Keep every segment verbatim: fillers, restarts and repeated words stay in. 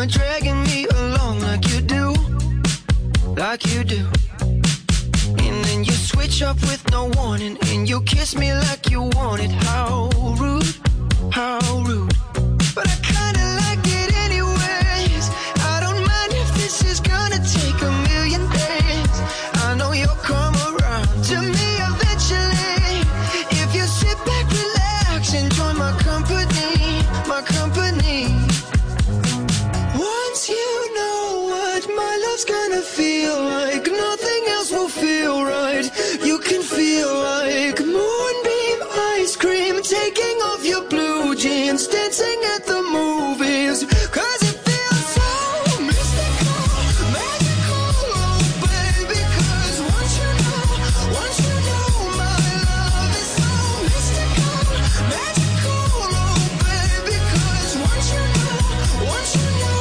you're dragging me along like you do, like you do. And then you switch up with no warning, and you kiss me like you want it. How rude, how rude. But I kinda like it anyways. I don't mind if this is gonna take a million days. I know you'll come around to me eventually. If you sit back, relax, and join my company, my company. Once you know what my love's gonna feel like, nothing else will feel right. You can feel like moonbeam ice cream, taking off your blue jeans, dancing at the movies. Cause it feels so mystical, magical, oh baby. Cause once you know, once you know my love is so mystical, magical, oh baby. Cause once you know, once you know.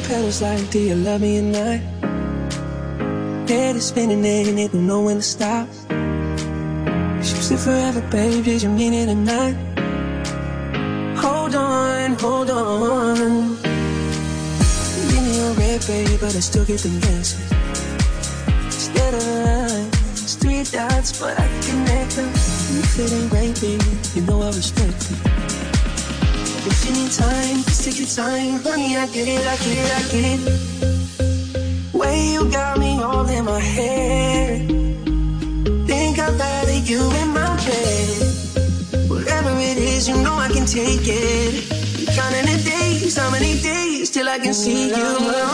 petals like, do you love me or not? Head is spinning and it don't know when to stop. You said forever, babe, did you mean it or not? Hold on, hold on. Give me a red, babe, but I still get the message. Instead of lines, three dots, but I can connect them. If it ain't right, baby, you know I respect it. If you need time, just take your time. Honey, I get it, I get it, I get it. Way you got me all in my head. Think I'd rather you in my bed. Whatever it is, you know I can take it. Counting the days, how many days till I can see you again?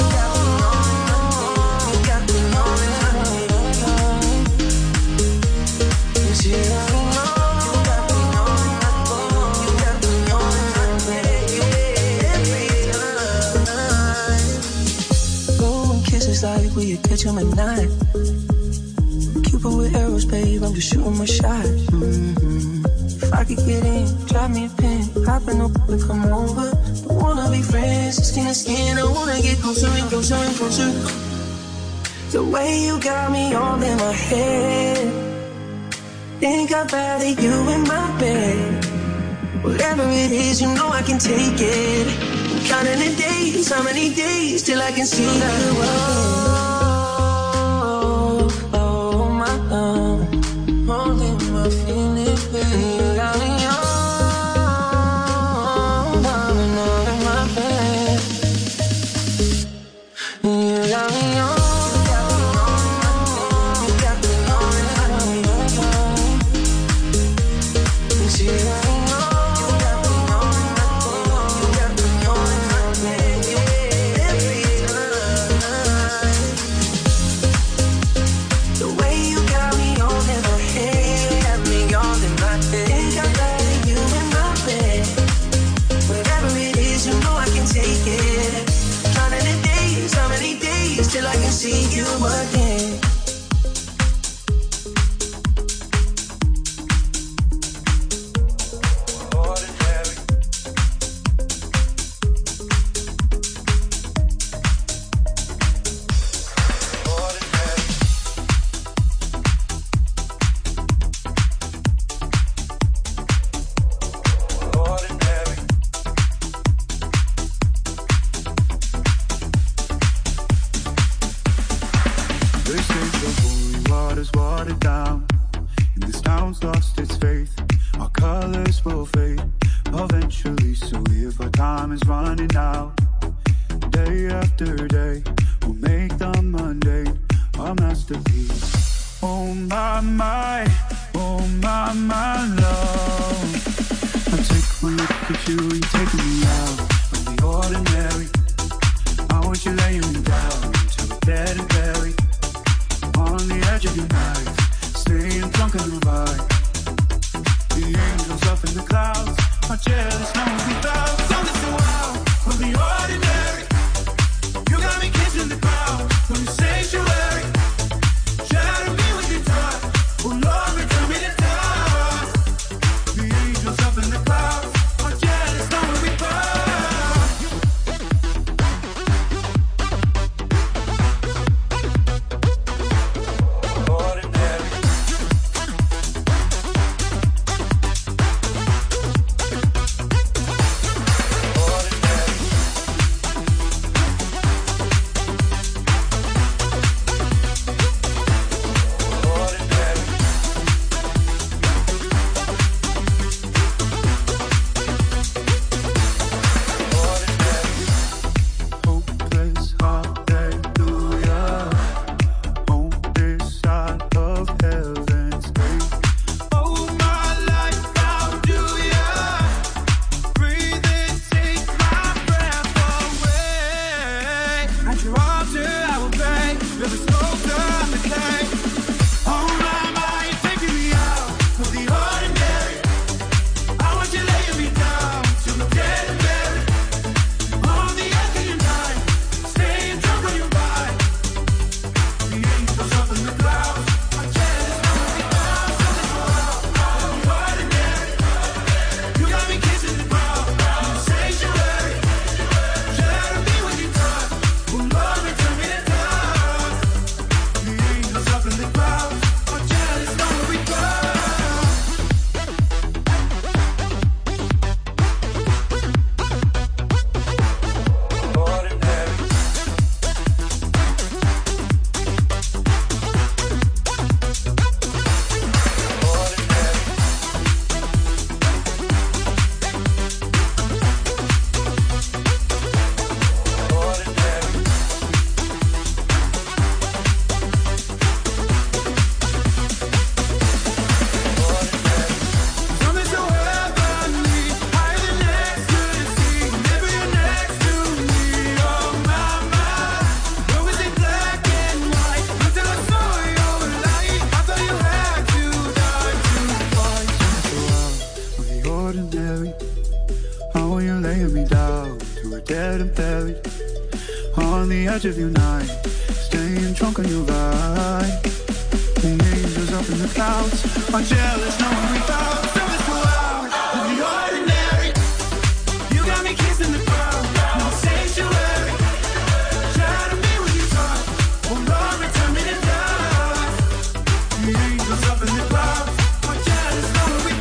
Like will you catch him at night? Cupid with arrows, babe, I'm just shooting my shot. Mm-hmm. If I could get in, drop me a pin, hop in the and come over. I wanna be friends, skin to skin, I wanna get closer and closer and closer. The way you got me all in my head. Think I'd rather you in my bed. Whatever it is, you know I can take it. Counting the days, how many days till I can see you again? Oh, oh, my love, holding my feelings, baby. You got me all, down and all in my bed. You got me all. Till I can see you again. Ordinary. Ordinary. Ordinary. They say the holy water's watered down, and this town's lost its faith. Our colors will fade eventually, so if our time is running out, day after day, we'll make the mundane our masterpiece. Oh my, my, oh my, my love. I take one look at you and take me out of the ordinary. I want you laying me down till we're dead and buried. On the edge of your knife, staying drunk on the ride. The angels up in the clouds are jealous, no one without. So listen wild from the ordinary. You got me kissing the crowd from the sanctuary. Shatter me with your touch, oh Lord, return me to touch. The angels up in the clouds are jealous, no one without. edge of your night, staying drunk on your ride. The angels up in the clouds are jealous, knowing we found something so out of the ordinary. You got me kissing the ground, no sanctuary. Try to be what you talk, oh Lord, return me to dust. The angels up in the clouds are jealous, knowing we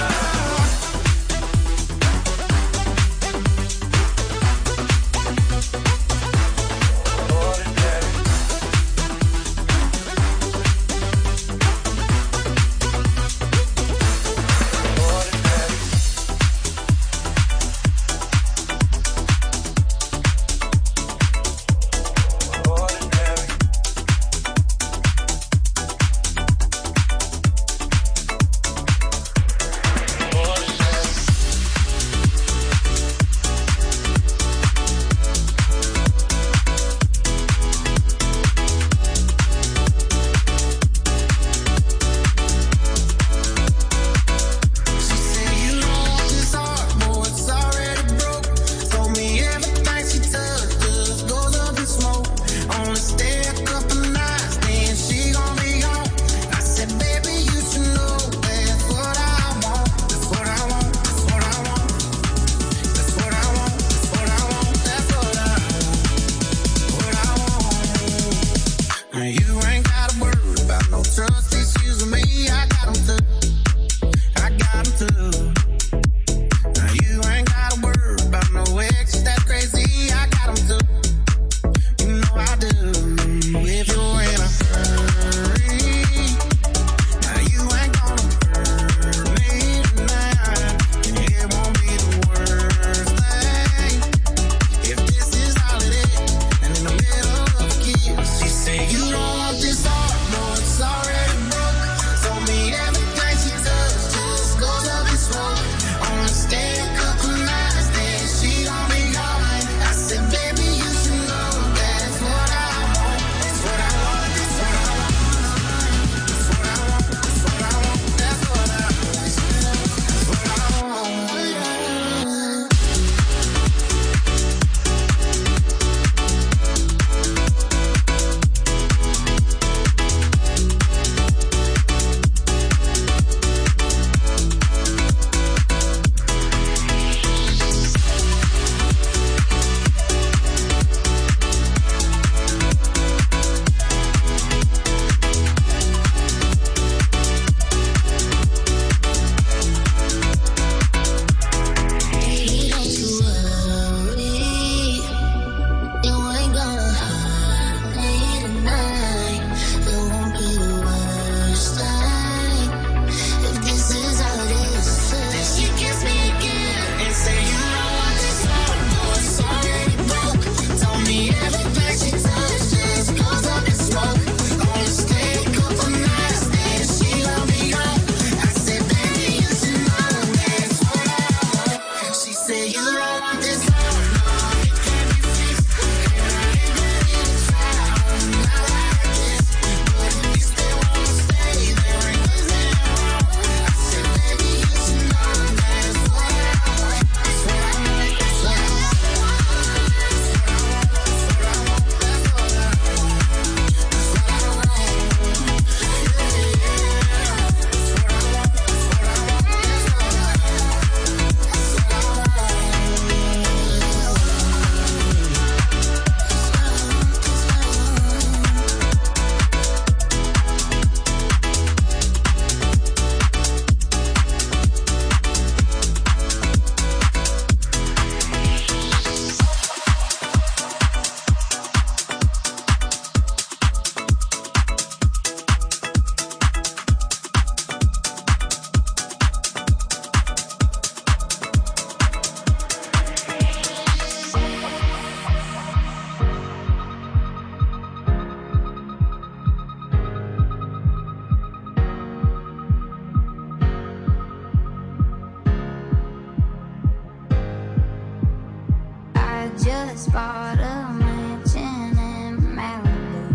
just bought a mansion in Malibu.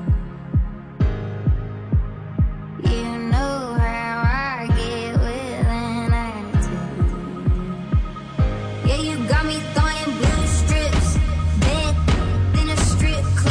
You know how I get with an attitude. Yeah, you got me throwing blue strips, bed in a strip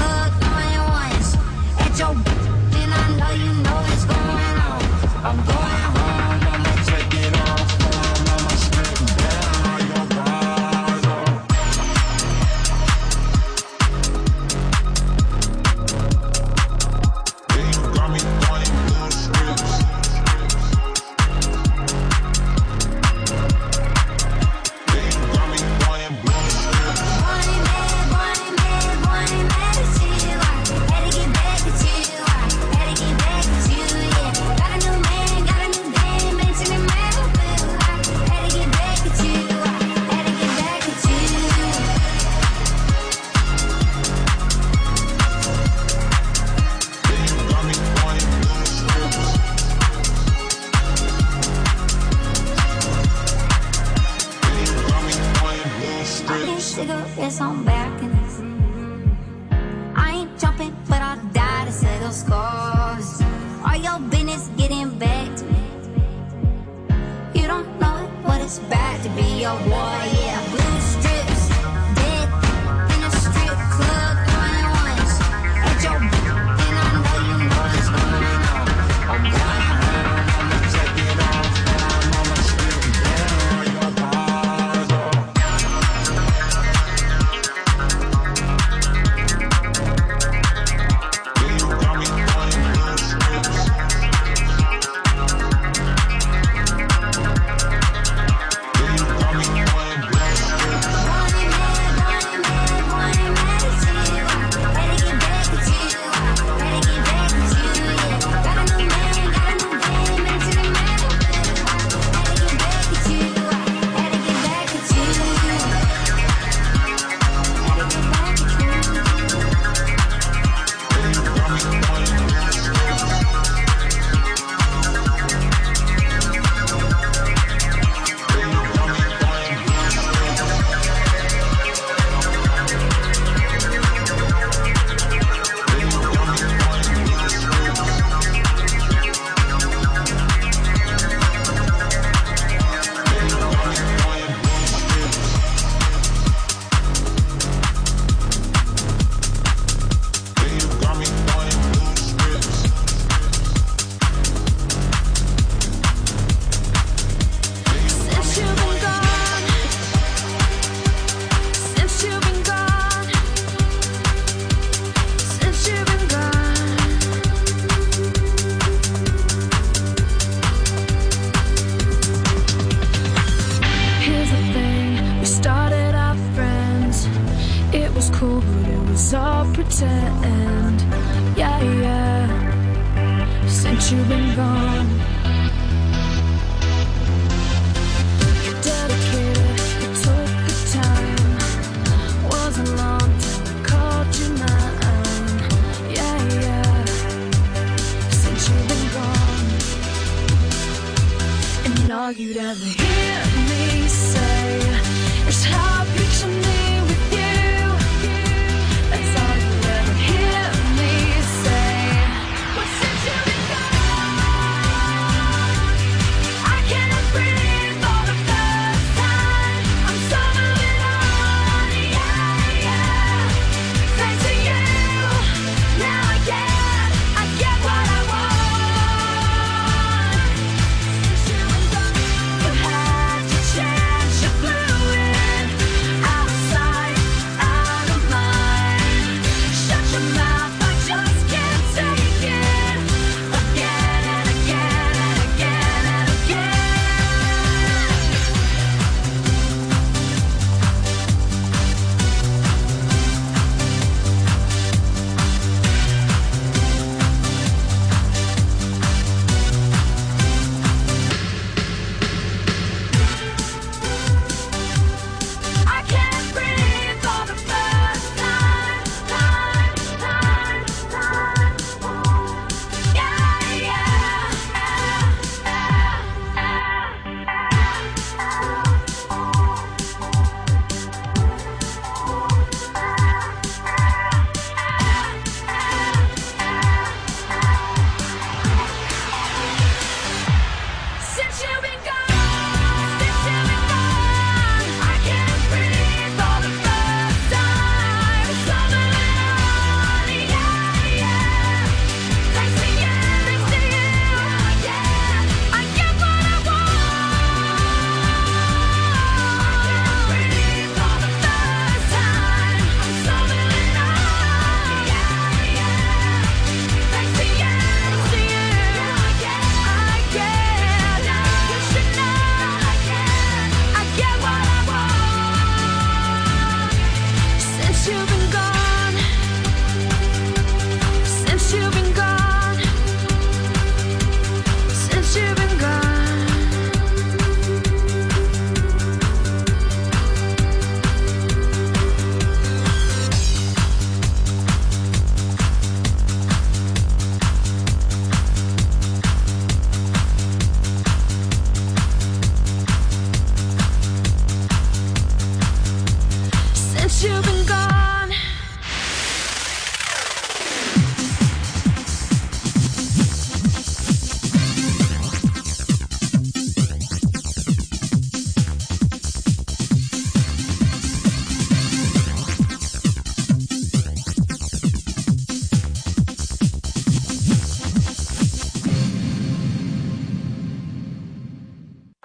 ass on back in this. I ain't jumping, but I'll die to settle scores. All your business getting back to me. You don't know what it's bad to be your boy, yeah. Blue strips, dead in a strip club, throwing ones at your and I know you know what's going on. I'm going home, I'ma take it off, and I'ma strip down your bars off. You got me going blue strips. Change your blue and I was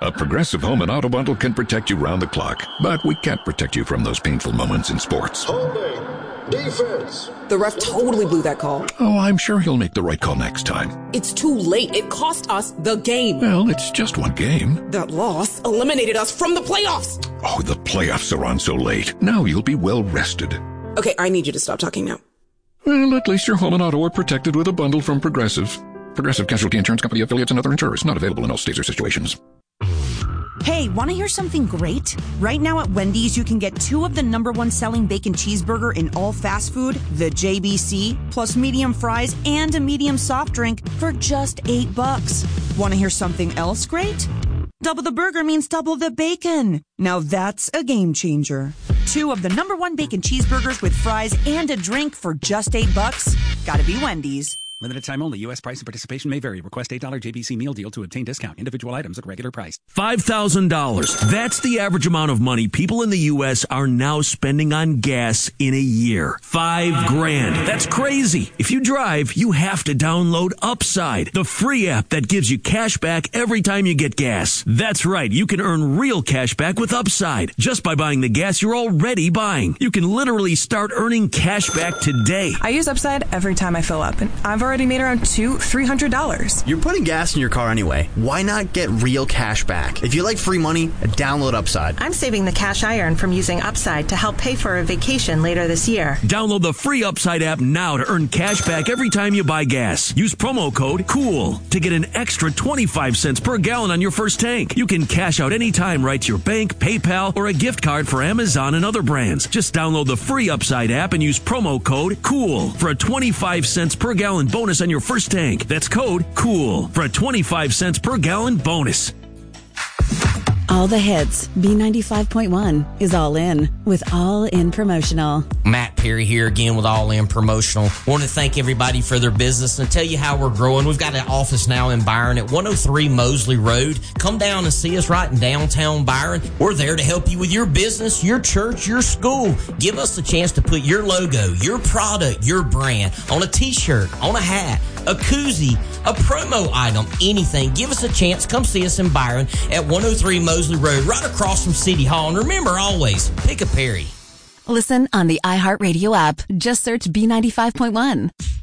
A Progressive Home and Auto Bundle can protect you round the clock, but we can't protect you from those painful moments in sports. Holding. Defense. The ref totally blew that call. Oh, I'm sure he'll make the right call next time. It's too late. It cost us the game. Well, it's just one game. That loss eliminated us from the playoffs. Oh, the playoffs are on so late. Now you'll be well rested. Okay, I need you to stop talking now. Well, at least your home and auto are protected with a bundle from Progressive. Progressive Casualty Insurance Company affiliates and other insurers. Not available in all states or situations. Hey, want to hear something great? Right now at Wendy's, you can get two of the number one selling bacon cheeseburger in all fast food, the J B C, plus medium fries and a medium soft drink for just eight bucks. Want to hear something else great? Double the burger means double the bacon. Now that's a game changer. Two of the number one bacon cheeseburgers with fries and a drink for just eight bucks. Gotta be Wendy's. Limited time only. U S price and participation may vary. Request eight dollars J B C meal deal to obtain discount. Individual items at regular price. five thousand dollars. That's the average amount of money people in the U S are now spending on gas in a year. Five grand. That's crazy. If you drive, you have to download Upside, the free app that gives you cash back every time you get gas. That's right. You can earn real cash back with Upside just by buying the gas you're already buying. You can literally start earning cash back today. I use Upside every time I fill up, and I've already made around two, three hundred dollars. You're putting gas in your car anyway. Why not get real cash back? If you like free money, download Upside. I'm saving the cash I earn from using Upside to help pay for a vacation later this year. Download the free Upside app now to earn cash back every time you buy gas. Use promo code COOL to get an extra twenty-five cents per gallon on your first tank. You can cash out anytime right to your bank, PayPal, or a gift card for Amazon and other brands. Just download the free Upside app and use promo code COOL for a twenty-five cents per gallon bonus on your first tank. That's code COOL for a twenty-five cents per gallon bonus. All the hits. B ninety-five point one is All In with All In Promotional. Matt Perry here again with All In Promotional. Want to thank everybody for their business and tell you how we're growing. We've got an office now in Byron at one oh three Mosley Road. Come down and see us right in downtown Byron. We're there to help you with your business, your church, your school. Give us a chance to put your logo, your product, your brand on a t-shirt, on a hat, a koozie, a promo item, anything. Give us a chance. Come see us in Byron at one oh three Mosley Road, right across from City Hall. And remember, always, pick a Perry. Listen on the iHeartRadio app. Just search B ninety-five point one.